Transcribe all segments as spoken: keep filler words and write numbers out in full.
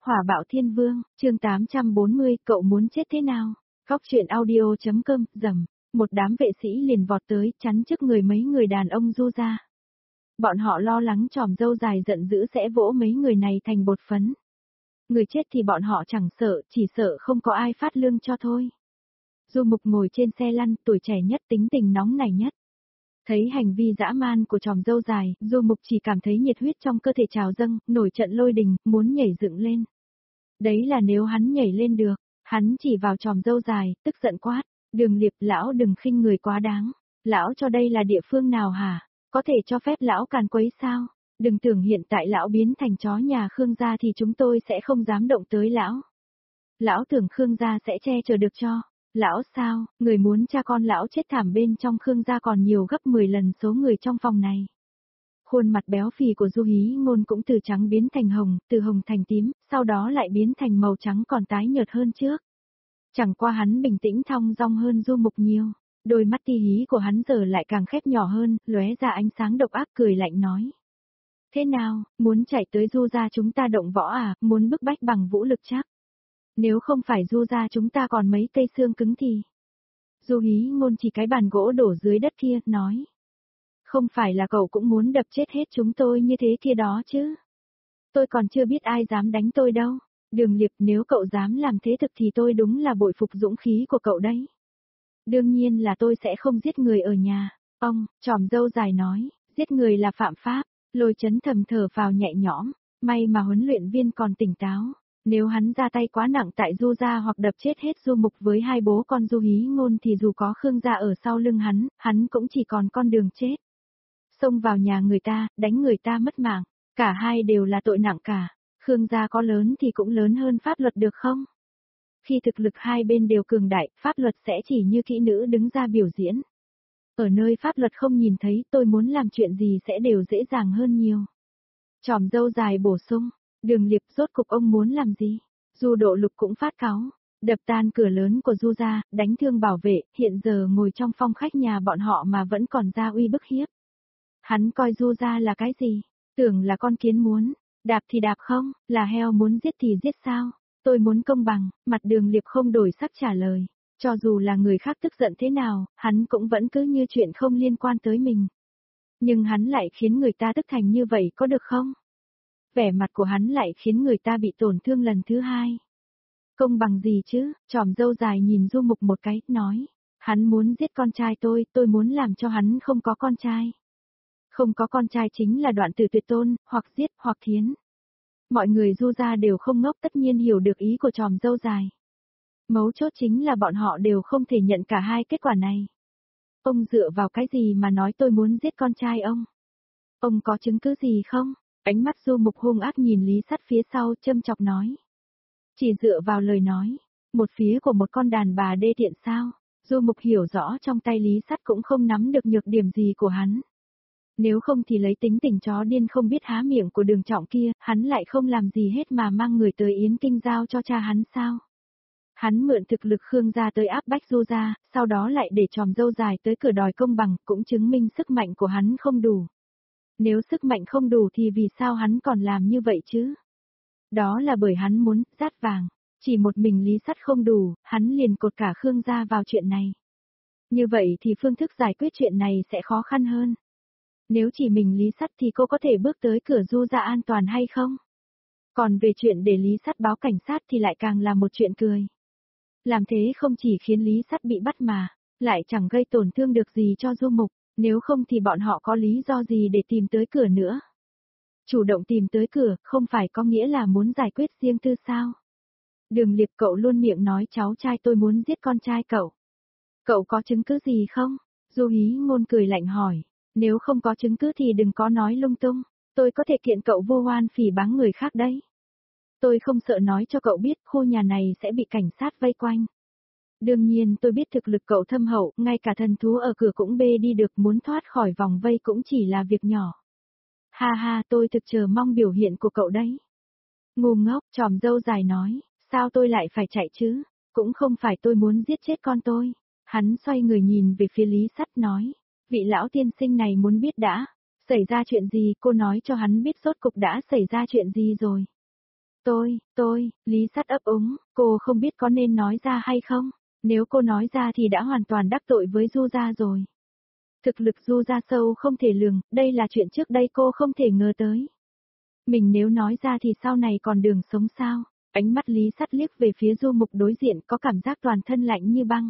Hỏa bạo thiên vương, chương tám trăm bốn mươi, cậu muốn chết thế nào? Góc truyện audio.com, rầm, một đám vệ sĩ liền vọt tới, chắn trước người mấy người đàn ông Du gia. Bọn họ lo lắng tròm dâu dài giận dữ sẽ vỗ mấy người này thành bột phấn. Người chết thì bọn họ chẳng sợ, chỉ sợ không có ai phát lương cho thôi. Du Mục ngồi trên xe lăn, tuổi trẻ nhất, tính tình nóng nảy nhất. Thấy hành vi dã man của tròm dâu dài, Du Mục chỉ cảm thấy nhiệt huyết trong cơ thể trào dâng, nổi trận lôi đình, muốn nhảy dựng lên. Đấy là nếu hắn nhảy lên được, hắn chỉ vào tròm dâu dài, tức giận quát, Đường Liệp, lão đừng khinh người quá đáng. Lão cho đây là địa phương nào hả? Có thể cho phép lão càn quấy sao? Đừng tưởng hiện tại lão biến thành chó nhà Khương gia thì chúng tôi sẽ không dám động tới lão. Lão tưởng Khương gia sẽ che chở được cho. Lão sao, người muốn cha con lão chết thảm bên trong Khương gia còn nhiều gấp mười lần số người trong phòng này. Khuôn mặt béo phì của Du Hí Ngôn cũng từ trắng biến thành hồng, từ hồng thành tím, sau đó lại biến thành màu trắng còn tái nhợt hơn trước. Chẳng qua hắn bình tĩnh thong dong hơn Du Mục nhiều, đôi mắt ti hí của hắn giờ lại càng khép nhỏ hơn, lóe ra ánh sáng độc ác cười lạnh nói. Thế nào, muốn chạy tới Du gia chúng ta động võ à, muốn bức bách bằng vũ lực chắc? Nếu không phải Du gia chúng ta còn mấy cây xương cứng thì... Du Hí Ngôn chỉ cái bàn gỗ đổ dưới đất kia, nói. Không phải là cậu cũng muốn đập chết hết chúng tôi như thế kia đó chứ. Tôi còn chưa biết ai dám đánh tôi đâu. Đường Liệp, nếu cậu dám làm thế thực thì tôi đúng là bội phục dũng khí của cậu đấy. Đương nhiên là tôi sẽ không giết người ở nhà. Ông, tròm dâu dài nói, giết người là phạm pháp. Lôi Chấn thầm thở vào nhẹ nhõm, may mà huấn luyện viên còn tỉnh táo. Nếu hắn ra tay quá nặng tại Du gia hoặc đập chết hết Du Mục với hai bố con Du Hí Ngôn thì dù có Khương gia ở sau lưng hắn, hắn cũng chỉ còn con đường chết. Xông vào nhà người ta, đánh người ta mất mạng, cả hai đều là tội nặng cả. Khương gia có lớn thì cũng lớn hơn pháp luật được không? Khi thực lực hai bên đều cường đại, pháp luật sẽ chỉ như kỹ nữ đứng ra biểu diễn. Ở nơi pháp luật không nhìn thấy, tôi muốn làm chuyện gì sẽ đều dễ dàng hơn nhiều. Tròm dâu dài bổ sung, Đường Liệp, rốt cục ông muốn làm gì? Du Độ Lục cũng phát cáu, đập tan cửa lớn của Du gia, đánh thương bảo vệ, hiện giờ ngồi trong phòng khách nhà bọn họ mà vẫn còn ra uy bức hiếp. Hắn coi Du gia là cái gì? Tưởng là con kiến muốn, đạp thì đạp không, là heo muốn giết thì giết sao? Tôi muốn công bằng, mặt Đường Liệp không đổi sắc trả lời. Cho dù là người khác tức giận thế nào, hắn cũng vẫn cứ như chuyện không liên quan tới mình. Nhưng hắn lại khiến người ta tức thành như vậy có được không? Vẻ mặt của hắn lại khiến người ta bị tổn thương lần thứ hai. Công bằng gì chứ? Tròm dâu dài nhìn Du Mục một cái, nói. Hắn muốn giết con trai tôi, tôi muốn làm cho hắn không có con trai. Không có con trai chính là đoạn tử tuyệt tôn, hoặc giết, hoặc thiến. Mọi người Du gia đều không ngốc, tất nhiên hiểu được ý của tròm dâu dài. Mấu chốt chính là bọn họ đều không thể nhận cả hai kết quả này. Ông dựa vào cái gì mà nói tôi muốn giết con trai ông? Ông có chứng cứ gì không? Ánh mắt Du Mục hung ác nhìn Lý Sắt phía sau, châm chọc nói. Chỉ dựa vào lời nói, một phía của một con đàn bà đê tiện sao? Du Mục hiểu rõ trong tay Lý Sắt cũng không nắm được nhược điểm gì của hắn. Nếu không thì lấy tính tình chó điên không biết há miệng của Đường Trọng kia, hắn lại không làm gì hết mà mang người tới Yến Kinh giao cho cha hắn sao? Hắn mượn thực lực Khương gia tới áp bách Du gia, sau đó lại để tròm dâu dài tới cửa đòi công bằng, cũng chứng minh sức mạnh của hắn không đủ. Nếu sức mạnh không đủ thì vì sao hắn còn làm như vậy chứ? Đó là bởi hắn muốn, rát vàng. Chỉ một mình Lý Sắt không đủ, hắn liền cột cả Khương gia vào chuyện này. Như vậy thì phương thức giải quyết chuyện này sẽ khó khăn hơn. Nếu chỉ mình Lý Sắt thì cô có thể bước tới cửa Du gia an toàn hay không? Còn về chuyện để Lý Sắt báo cảnh sát thì lại càng là một chuyện cười. Làm thế không chỉ khiến Lý Sắt bị bắt mà, lại chẳng gây tổn thương được gì cho Du Mục, nếu không thì bọn họ có lý do gì để tìm tới cửa nữa. Chủ động tìm tới cửa, không phải có nghĩa là muốn giải quyết riêng tư sao? Đường Liệp, cậu luôn miệng nói cháu trai tôi muốn giết con trai cậu. Cậu có chứng cứ gì không? Du Hí Ngôn cười lạnh hỏi, nếu không có chứng cứ thì đừng có nói lung tung, tôi có thể kiện cậu vu oan phỉ báng người khác đấy. Tôi không sợ nói cho cậu biết khu nhà này sẽ bị cảnh sát vây quanh. Đương nhiên tôi biết thực lực cậu thâm hậu, ngay cả thần thú ở cửa cũng bê đi được, muốn thoát khỏi vòng vây cũng chỉ là việc nhỏ. Ha ha, tôi thực chờ mong biểu hiện của cậu đấy. Ngu ngốc, tròm dâu dài nói, sao tôi lại phải chạy chứ? Cũng không phải tôi muốn giết chết con tôi. Hắn xoay người nhìn về phía Lý Sắt nói, vị lão tiên sinh này muốn biết đã, xảy ra chuyện gì, cô nói cho hắn biết rốt cục đã xảy ra chuyện gì rồi. Tôi, tôi, Lý Sắt ấp úng, cô không biết có nên nói ra hay không? Nếu cô nói ra thì đã hoàn toàn đắc tội với Du gia rồi. Thực lực Du gia sâu không thể lường, đây là chuyện trước đây cô không thể ngờ tới. Mình nếu nói ra thì sau này còn đường sống sao? Ánh mắt Lý Sắt liếc về phía Du Mục đối diện có cảm giác toàn thân lạnh như băng.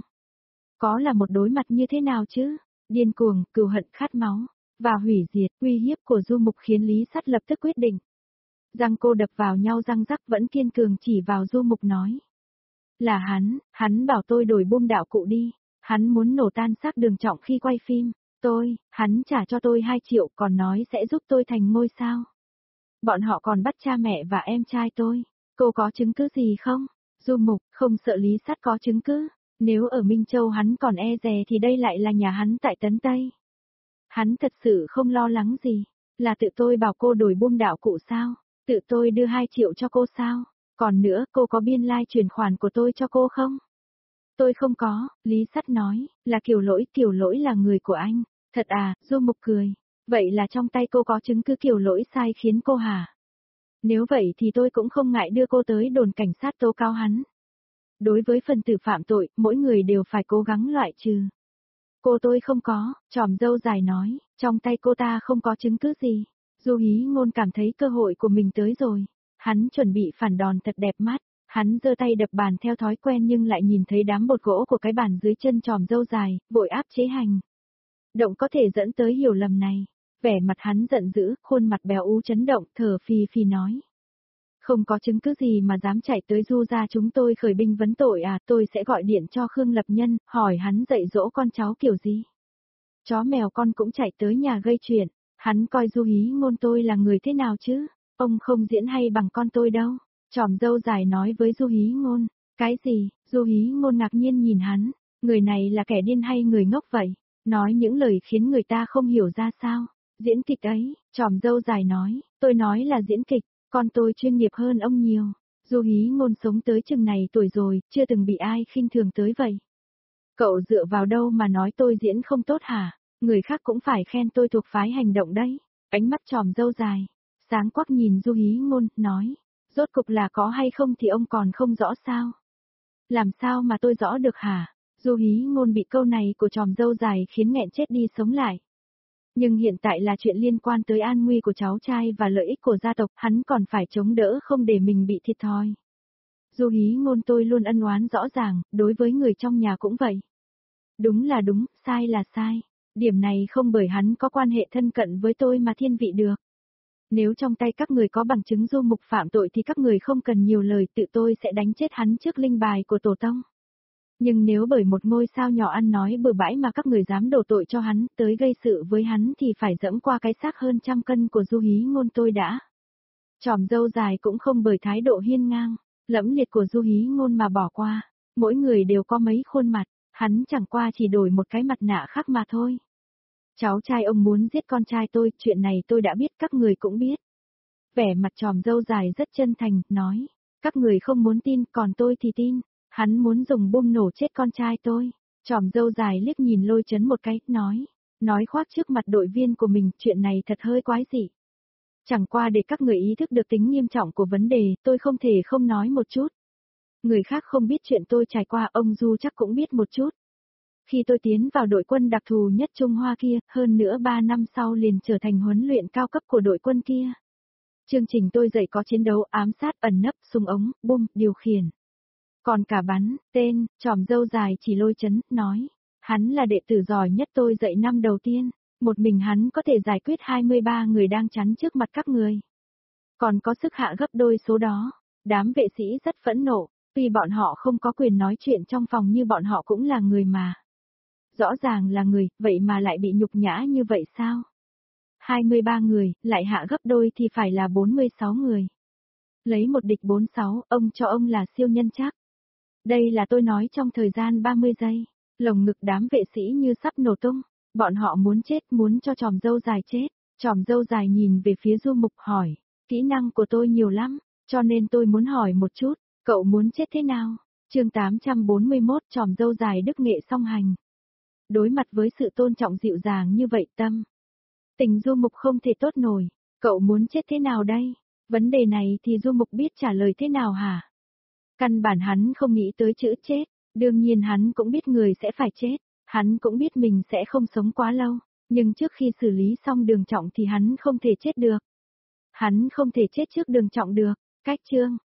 Có là một đối mặt như thế nào chứ? Điên cuồng, cừu hận khát máu, và hủy diệt, uy hiếp của Du Mục khiến Lý Sắt lập tức quyết định. Răng cô đập vào nhau răng rắc vẫn kiên cường chỉ vào Du Mục nói. Là hắn, hắn bảo tôi đổi buông đạo cụ đi, hắn muốn nổ tan xác Đường Trọng khi quay phim, tôi, hắn trả cho tôi hai triệu còn nói sẽ giúp tôi thành ngôi sao. Bọn họ còn bắt cha mẹ và em trai tôi, cô có chứng cứ gì không? Du Mục, không sợ Lý Sắt có chứng cứ, nếu ở Minh Châu hắn còn e dè thì đây lại là nhà hắn tại Tấn Tây. Hắn thật sự không lo lắng gì, là tự tôi bảo cô đổi buông đạo cụ sao, tự tôi đưa hai triệu cho cô sao, còn nữa cô có biên lai like chuyển khoản của tôi cho cô không? Tôi không có, Lý Sắt nói, là Kiều Lỗi, Kiều Lỗi là người của anh, thật à, Du Mục cười, vậy là trong tay cô có chứng cứ Kiều Lỗi sai khiến cô hả? Nếu vậy thì tôi cũng không ngại đưa cô tới đồn cảnh sát tố cáo hắn. Đối với phần tử phạm tội, mỗi người đều phải cố gắng loại trừ. Cô tôi không có, tròm dâu dài nói, trong tay cô ta không có chứng cứ gì. Du Hí Ngôn cảm thấy cơ hội của mình tới rồi. Hắn chuẩn bị phản đòn thật đẹp mắt, hắn giơ tay đập bàn theo thói quen nhưng lại nhìn thấy đám bột gỗ của cái bàn dưới chân tròm dâu dài, vội áp chế hành. Động có thể dẫn tới hiểu lầm này. Vẻ mặt hắn giận dữ, khuôn mặt béo ú chấn động, thở phì phì nói. Không có chứng cứ gì mà dám chạy tới Du gia chúng tôi khởi binh vấn tội à, tôi sẽ gọi điện cho Khương Lập Nhân, hỏi hắn dạy dỗ con cháu kiểu gì. Chó mèo con cũng chạy tới nhà gây chuyện, hắn coi Du Hí Ngôn tôi là người thế nào chứ, ông không diễn hay bằng con tôi đâu. Tròm dâu dài nói với Du Hí Ngôn, cái gì, Du Hí Ngôn ngạc nhiên nhìn hắn, người này là kẻ điên hay người ngốc vậy, nói những lời khiến người ta không hiểu ra sao. Diễn kịch ấy, tròm dâu dài nói, tôi nói là diễn kịch. Con tôi chuyên nghiệp hơn ông nhiều. Du Hí Ngôn sống tới chừng này tuổi rồi, chưa từng bị ai khinh thường tới vậy. Cậu dựa vào đâu mà nói tôi diễn không tốt hả? Người khác cũng phải khen tôi thuộc phái hành động đấy. Ánh mắt tròm dâu dài, sáng quắc nhìn Du Hí Ngôn, nói. Rốt cục là có hay không thì ông còn không rõ sao? Làm sao mà tôi rõ được hả? Du Hí Ngôn bị câu này của tròm dâu dài khiến nghẹn chết đi sống lại. Nhưng hiện tại là chuyện liên quan tới an nguy của cháu trai và lợi ích của gia tộc, hắn còn phải chống đỡ không để mình bị thiệt thòi. Du Hí Ngôn tôi luôn ân oán rõ ràng, đối với người trong nhà cũng vậy. Đúng là đúng, sai là sai. Điểm này không bởi hắn có quan hệ thân cận với tôi mà thiên vị được. Nếu trong tay các người có bằng chứng Du Mục phạm tội thì các người không cần nhiều lời, tự tôi sẽ đánh chết hắn trước linh bài của tổ tông. Nhưng nếu bởi một ngôi sao nhỏ ăn nói bừa bãi mà các người dám đổ tội cho hắn, tới gây sự với hắn thì phải dẫm qua cái xác hơn trăm cân của Du Hí Ngôn tôi đã. Tròm dâu dài cũng không bởi thái độ hiên ngang, lẫm liệt của Du Hí Ngôn mà bỏ qua. Mỗi người đều có mấy khuôn mặt, hắn chẳng qua chỉ đổi một cái mặt nạ khác mà thôi. Cháu trai ông muốn giết con trai tôi, chuyện này tôi đã biết, các người cũng biết. Vẻ mặt tròm dâu dài rất chân thành, nói, các người không muốn tin, còn tôi thì tin. Hắn muốn dùng bom nổ chết con trai tôi. Tròm dâu dài liếc nhìn Lôi Chấn một cái, nói. Nói khoác trước mặt đội viên của mình, chuyện này thật hơi quái dị. Chẳng qua để các người ý thức được tính nghiêm trọng của vấn đề, tôi không thể không nói một chút. Người khác không biết chuyện tôi trải qua, ông Du chắc cũng biết một chút. Khi tôi tiến vào đội quân đặc thù nhất Trung Hoa kia, hơn nữa ba năm sau liền trở thành huấn luyện cao cấp của đội quân kia. Chương trình tôi dạy có chiến đấu, ám sát, ẩn nấp, súng ống, bom, điều khiển. Còn cả bắn, tên, tròm dâu dài chỉ Lôi Chấn, nói. Hắn là đệ tử giỏi nhất tôi dạy năm đầu tiên, một mình hắn có thể giải quyết hai mươi ba người đang chắn trước mặt các người. Còn có sức hạ gấp đôi số đó, đám vệ sĩ rất phẫn nộ, vì bọn họ không có quyền nói chuyện trong phòng như bọn họ cũng là người mà. Rõ ràng là người, vậy mà lại bị nhục nhã như vậy sao? hai mươi ba người, lại hạ gấp đôi thì phải là bốn mươi sáu người. Lấy một địch bốn mươi sáu, ông cho ông là siêu nhân chắc. Đây là tôi nói trong thời gian ba mươi giây, lồng ngực đám vệ sĩ như sắp nổ tung, bọn họ muốn chết, muốn cho tròm dâu dài chết. Tròm dâu dài nhìn về phía Du Mục hỏi, kỹ năng của tôi nhiều lắm, cho nên tôi muốn hỏi một chút, cậu muốn chết thế nào? Chương tám trăm bốn mươi mốt tròm dâu dài đức nghệ song hành. Đối mặt với sự tôn trọng dịu dàng như vậy tâm. Tình Du Mục không thể tốt nổi, cậu muốn chết thế nào đây? Vấn đề này thì Du Mục biết trả lời thế nào hả? Căn bản hắn không nghĩ tới chữ chết, đương nhiên hắn cũng biết người sẽ phải chết, hắn cũng biết mình sẽ không sống quá lâu, nhưng trước khi xử lý xong Đường Trọng thì hắn không thể chết được. Hắn không thể chết trước Đường Trọng được, cách chương.